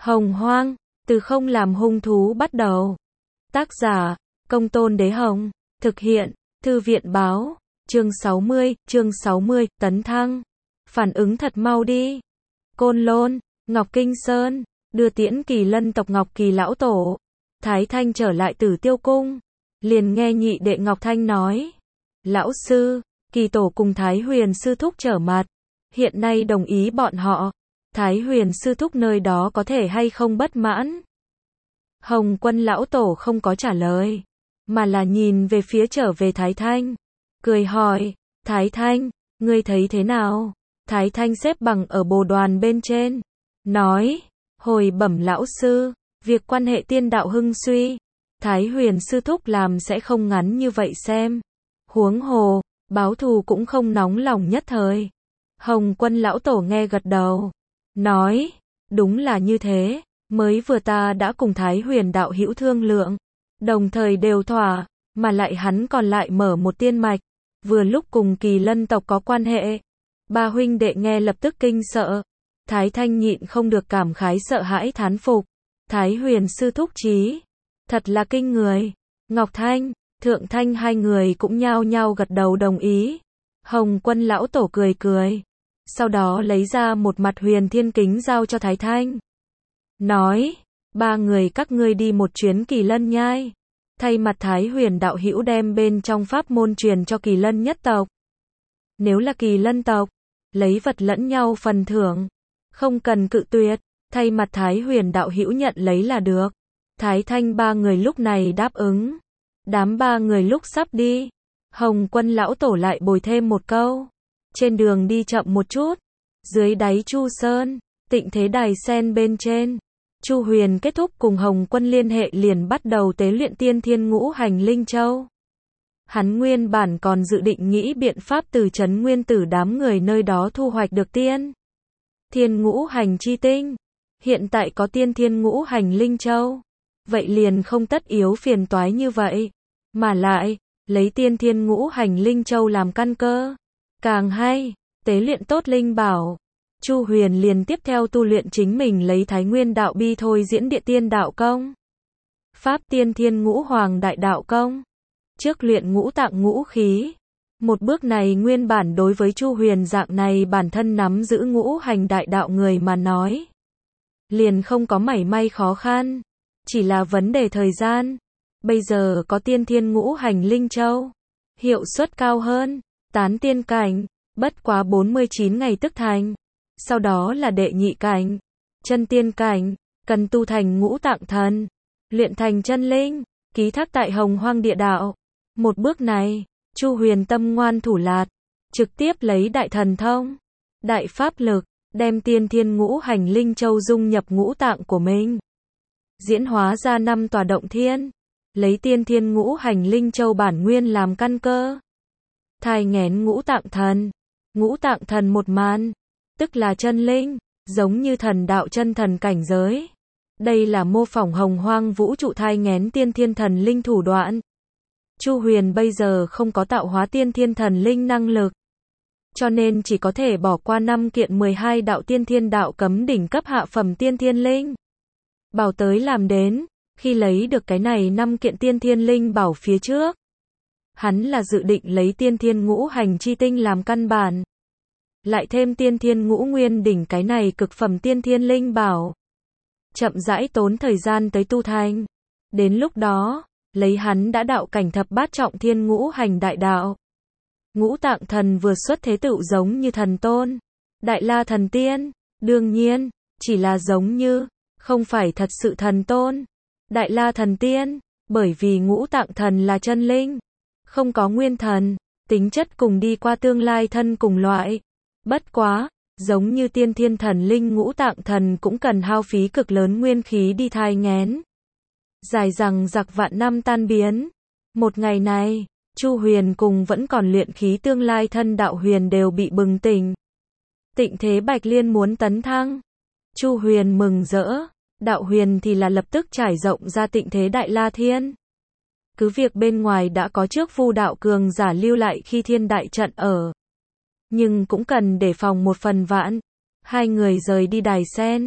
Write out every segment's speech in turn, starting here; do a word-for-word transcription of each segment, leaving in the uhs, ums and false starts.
Hồng Hoang, từ không làm hung thú bắt đầu. Tác giả, Công Tôn Đế Hồng. Thực hiện, Thư viện Báo. Chương sáu mươi, chương sáu mươi, tấn thăng. Phản ứng thật mau đi. Côn Lôn, Ngọc Kinh Sơn, đưa tiễn Kỳ Lân tộc Ngọc Kỳ lão tổ. Thái Thanh trở lại Tử Tiêu cung. Liền nghe nhị đệ Ngọc Thanh nói. Lão sư, Kỳ tổ cùng Thái Huyền sư thúc trở mặt. Hiện nay đồng ý bọn họ. Thái Huyền sư thúc nơi đó có thể hay không bất mãn? Hồng Quân lão tổ không có trả lời, mà là nhìn về phía trở về Thái Thanh. Cười hỏi, Thái Thanh, ngươi thấy thế nào? Thái Thanh xếp bằng ở bồ đoàn bên trên. Nói, hồi bẩm lão sư, việc quan hệ tiên đạo hưng suy. Thái Huyền sư thúc làm sẽ không ngắn như vậy xem. Huống hồ, báo thù cũng không nóng lòng nhất thời. Hồng Quân lão tổ nghe gật đầu. Nói, đúng là như thế, mới vừa ta đã cùng Thái Huyền đạo hữu thương lượng, đồng thời đều thỏa, mà lại hắn còn lại mở một tiên mạch, vừa lúc cùng Kỳ Lân tộc có quan hệ. Ba huynh đệ nghe lập tức kinh sợ, Thái Thanh nhịn không được cảm khái sợ hãi thán phục, Thái Huyền sư thúc trí, thật là kinh người. Ngọc Thanh, Thượng Thanh hai người cũng nhao nhao gật đầu đồng ý. Hồng Quân lão tổ cười cười. Sau đó lấy ra một mặt huyền thiên kính giao cho Thái Thanh. Nói, ba người các ngươi đi một chuyến Kỳ Lân nhai. Thay mặt Thái Huyền đạo hữu đem bên trong pháp môn truyền cho Kỳ Lân nhất tộc. Nếu là Kỳ Lân tộc, lấy vật lẫn nhau phần thưởng. Không cần cự tuyệt, thay mặt Thái Huyền đạo hữu nhận lấy là được. Thái Thanh ba người lúc này đáp ứng. Đám ba người lúc sắp đi, Hồng Quân lão tổ lại bồi thêm một câu. Trên đường đi chậm một chút, dưới đáy Chu Sơn, Tịnh Thế Đài sen bên trên, Chu Huyền kết thúc cùng Hồng Quân liên hệ liền bắt đầu tế luyện tiên thiên ngũ hành linh châu. Hắn nguyên bản còn dự định nghĩ biện pháp từ trấn nguyên tử đám người nơi đó thu hoạch được tiên thiên ngũ hành chi tinh. Hiện tại có tiên thiên ngũ hành linh châu, vậy liền không tất yếu phiền toái như vậy, mà lại, lấy tiên thiên ngũ hành linh châu làm căn cơ. Càng hay, tế luyện tốt linh bảo. Chu Huyền liền tiếp theo tu luyện chính mình lấy Thái Nguyên đạo bi thôi diễn địa tiên đạo công. Pháp tiên thiên ngũ hoàng đại đạo công. Trước luyện ngũ tạng ngũ khí. Một bước này nguyên bản đối với Chu Huyền dạng này bản thân nắm giữ ngũ hành đại đạo người mà nói. Liền không có mảy may khó khăn. Chỉ là vấn đề thời gian. Bây giờ có tiên thiên ngũ hành linh châu. Hiệu suất cao hơn. Tán tiên cảnh, bất quá bốn mươi chín ngày tức thành. Sau đó là đệ nhị cảnh, chân tiên cảnh, cần tu thành ngũ tạng thần, luyện thành chân linh, ký thác tại Hồng Hoang địa đạo. Một bước này, Chu Huyền tâm ngoan thủ lạt, trực tiếp lấy đại thần thông, đại pháp lực, đem tiên thiên ngũ hành linh châu dung nhập ngũ tạng của mình. Diễn hóa ra năm tòa động thiên, lấy tiên thiên ngũ hành linh châu bản nguyên làm căn cơ. Thai nghén ngũ tạng thần, ngũ tạng thần một màn, tức là chân linh, giống như thần đạo chân thần cảnh giới. Đây là mô phỏng Hồng Hoang vũ trụ thai nghén tiên thiên thần linh thủ đoạn. Chu Huyền bây giờ không có tạo hóa tiên thiên thần linh năng lực, cho nên chỉ có thể bỏ qua năm kiện mười hai đạo tiên thiên đạo cấm đỉnh cấp hạ phẩm tiên thiên linh. Bảo tới làm đến, khi lấy được cái này năm kiện tiên thiên linh bảo phía trước, hắn là dự định lấy tiên thiên ngũ hành chi tinh làm căn bản. Lại thêm tiên thiên ngũ nguyên đỉnh cái này cực phẩm tiên thiên linh bảo. Chậm rãi tốn thời gian tới tu thành. Đến lúc đó, lấy hắn đã đạo cảnh thập bát trọng thiên ngũ hành đại đạo. Ngũ tạng thần vừa xuất thế tựu giống như thần tôn. Đại la thần tiên, đương nhiên, chỉ là giống như, không phải thật sự thần tôn. Đại la thần tiên, bởi vì ngũ tạng thần là chân linh. Không có nguyên thần, tính chất cùng đi qua tương lai thân cùng loại. Bất quá, giống như tiên thiên thần linh ngũ tạng thần cũng cần hao phí cực lớn nguyên khí đi thai nghén. Dài rằng giặc vạn năm tan biến. Một ngày này, Chu Huyền cùng vẫn còn luyện khí tương lai thân đạo huyền đều bị bừng tỉnh. Tịnh Thế Bạch Liên muốn tấn thăng. Chu Huyền mừng rỡ, đạo huyền thì là lập tức trải rộng ra Tịnh Thế Đại La Thiên. Cứ việc bên ngoài đã có trước vu đạo cường giả lưu lại khi thiên đại trận ở. Nhưng cũng cần để phòng một phần vạn. Hai người rời đi đài sen.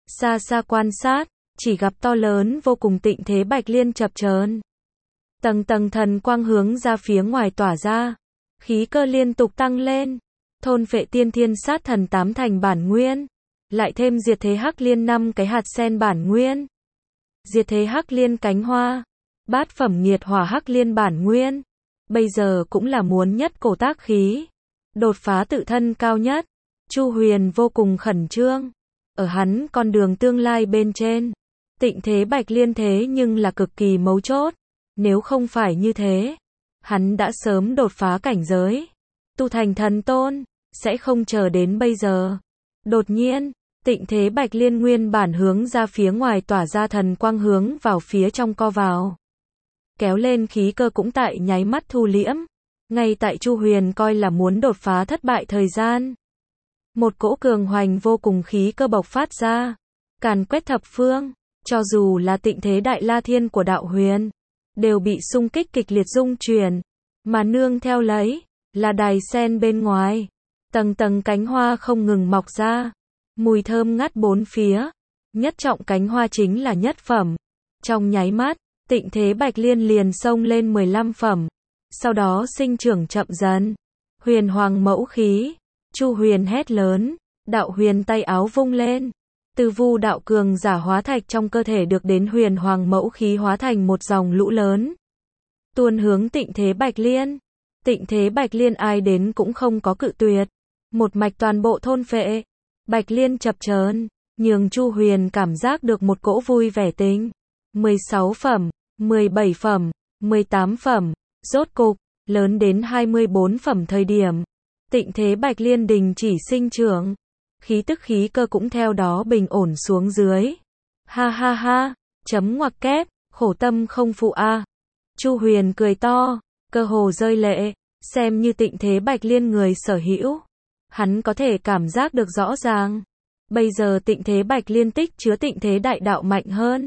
Xa xa quan sát, chỉ gặp to lớn vô cùng tịnh thế bạch liên chập chờn. Tầng tầng thần quang hướng ra phía ngoài tỏa ra, khí cơ liên tục tăng lên, thôn phệ tiên thiên sát thần tám thành bản nguyên, lại thêm diệt thế hắc liên năm cái hạt sen bản nguyên, diệt thế hắc liên cánh hoa, bát phẩm nghiệt hỏa hắc liên bản nguyên, bây giờ cũng là muốn nhất cổ tác khí, đột phá tự thân cao nhất. Chu Huyền vô cùng khẩn trương, ở hắn con đường tương lai bên trên, tịnh thế bạch liên thế nhưng là cực kỳ mấu chốt, nếu không phải như thế, hắn đã sớm đột phá cảnh giới, tu thành thần tôn, sẽ không chờ đến bây giờ. Đột nhiên, tịnh thế bạch liên nguyên bản hướng ra phía ngoài tỏa ra thần quang hướng vào phía trong co vào. Kéo lên khí cơ cũng tại nháy mắt thu liễm, ngay tại Chu Huyền coi là muốn đột phá thất bại thời gian. Một cỗ cường hoành vô cùng khí cơ bộc phát ra, càn quét thập phương, cho dù là tịnh thế đại la thiên của đạo huyền, đều bị xung kích kịch liệt rung chuyển, mà nương theo lấy, là đài sen bên ngoài, tầng tầng cánh hoa không ngừng mọc ra, mùi thơm ngát bốn phía, nhất trọng cánh hoa chính là nhất phẩm, trong nháy mắt, tịnh thế bạch liên liền xông lên mười lăm phẩm, sau đó sinh trưởng chậm dần, huyền hoàng mẫu khí, Chu Huyền hét lớn, đạo huyền tay áo vung lên, từ vu đạo cường giả hóa thạch trong cơ thể được đến huyền hoàng mẫu khí hóa thành một dòng lũ lớn, tuôn hướng tịnh thế bạch liên. Tịnh thế bạch liên ai đến cũng không có cự tuyệt, một mạch toàn bộ thôn phệ, bạch liên chập chờn, nhường Chu Huyền cảm giác được một cỗ vui vẻ tính. mười sáu phẩm, mười bảy phẩm, mười tám phẩm, rốt cục, lớn đến hai mươi bốn phẩm thời điểm, tịnh thế bạch liên đình chỉ sinh trưởng, khí tức khí cơ cũng theo đó bình ổn xuống dưới. Ha ha ha, chấm ngoặc kép, khổ tâm không phụ a. Chu Huyền cười to, cơ hồ rơi lệ, xem như tịnh thế bạch liên người sở hữu. Hắn có thể cảm giác được rõ ràng, bây giờ tịnh thế bạch liên tích chứa tịnh thế đại đạo mạnh hơn,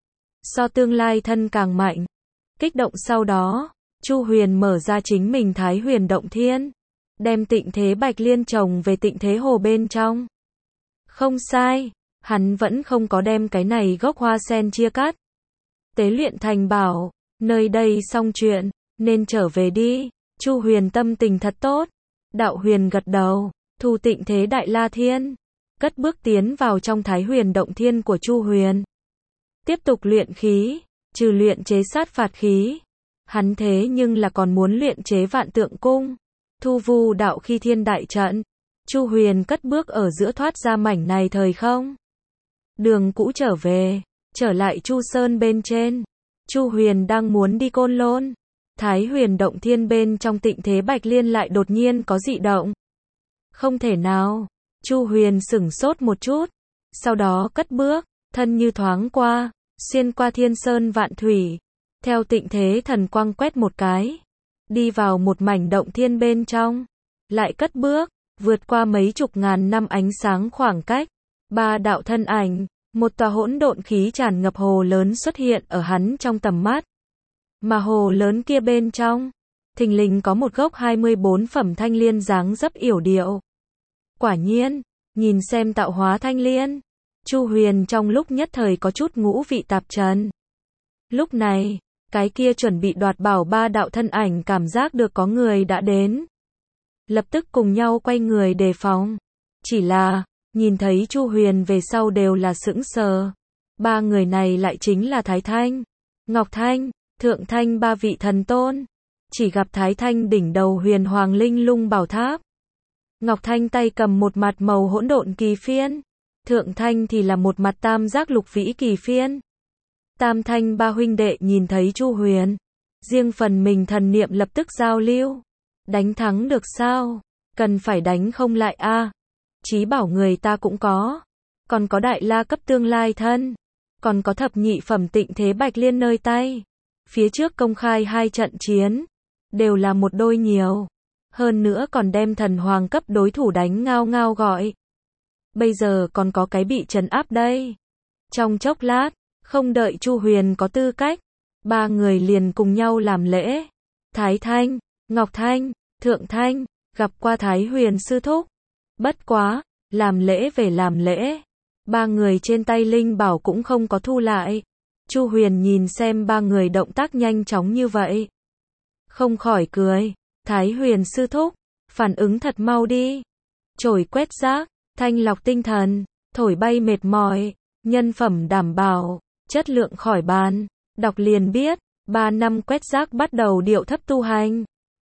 so tương lai thân càng mạnh. Kích động sau đó, Chu Huyền mở ra chính mình Thái Huyền Động Thiên, đem tịnh thế bạch liên trồng về tịnh thế hồ bên trong. Không sai, hắn vẫn không có đem cái này gốc hoa sen chia cắt, tế luyện thành bảo, nơi đây xong chuyện, nên trở về đi. Chu Huyền tâm tình thật tốt, đạo huyền gật đầu, thu tịnh thế đại la thiên, cất bước tiến vào trong Thái Huyền Động Thiên của Chu Huyền. Tiếp tục luyện khí, trừ luyện chế sát phạt khí, hắn thế nhưng là còn muốn luyện chế vạn tượng cung, thu vu đạo khi thiên đại trận. Chu Huyền cất bước ở giữa thoát ra mảnh này thời không. Đường cũ trở về, trở lại Chu Sơn bên trên. Chu Huyền đang muốn đi Côn Lôn. Thái Huyền Động Thiên bên trong tịnh thế bạch liên lại đột nhiên có dị động. Không thể nào, Chu Huyền sửng sốt một chút, sau đó cất bước, thân như thoáng qua, xuyên qua thiên sơn vạn thủy, theo tịnh thế thần quang quét một cái, đi vào một mảnh động thiên bên trong, lại cất bước, vượt qua mấy chục ngàn năm ánh sáng khoảng cách, ba đạo thân ảnh, một tòa hỗn độn khí tràn ngập hồ lớn xuất hiện ở hắn trong tầm mắt. Mà hồ lớn kia bên trong, thình lình có một gốc hai mươi bốn phẩm thanh liên dáng dấp yểu điệu. Quả nhiên, nhìn xem tạo hóa thanh liên, Chu Huyền trong lúc nhất thời có chút ngũ vị tạp trần. Lúc này, cái kia chuẩn bị đoạt bảo ba đạo thân ảnh cảm giác được có người đã đến, lập tức cùng nhau quay người đề phòng. Chỉ là, nhìn thấy Chu Huyền về sau đều là sững sờ. Ba người này lại chính là Thái Thanh, Ngọc Thanh, Thượng Thanh ba vị thần tôn. Chỉ gặp Thái Thanh đỉnh đầu huyền hoàng linh lung bảo tháp, Ngọc Thanh tay cầm một mặt màu hỗn độn kỳ phiên, Thượng Thanh thì là một mặt tam giác lục vĩ kỳ phiên. Tam Thanh ba huynh đệ nhìn thấy Chu Huyền, riêng phần mình thần niệm lập tức giao lưu. Đánh thắng được sao? Cần phải đánh không lại a? À? Chí bảo người ta cũng có, còn có đại la cấp tương lai thân, còn có thập nhị phẩm tịnh thế bạch liên nơi tay. Phía trước công khai hai trận chiến, đều là một đôi nhiều, hơn nữa còn đem thần hoàng cấp đối thủ đánh ngao ngao gọi. Bây giờ còn có cái bị trấn áp đây. Trong chốc lát, không đợi Chu Huyền có tư cách, ba người liền cùng nhau làm lễ. Thái Thanh, Ngọc Thanh, Thượng Thanh, gặp qua Thái Huyền sư thúc. Bất quá, làm lễ về làm lễ, Ba người trên tay linh bảo cũng không có thu lại. Chu Huyền nhìn xem ba người động tác nhanh chóng như vậy, không khỏi cười. Thái Huyền sư thúc, phản ứng thật mau đi. Chổi quét rác, thanh lọc tinh thần, thổi bay mệt mỏi, nhân phẩm đảm bảo, chất lượng khỏi bàn. Đọc liền biết, ba năm quét rác bắt đầu điệu thấp tu hành.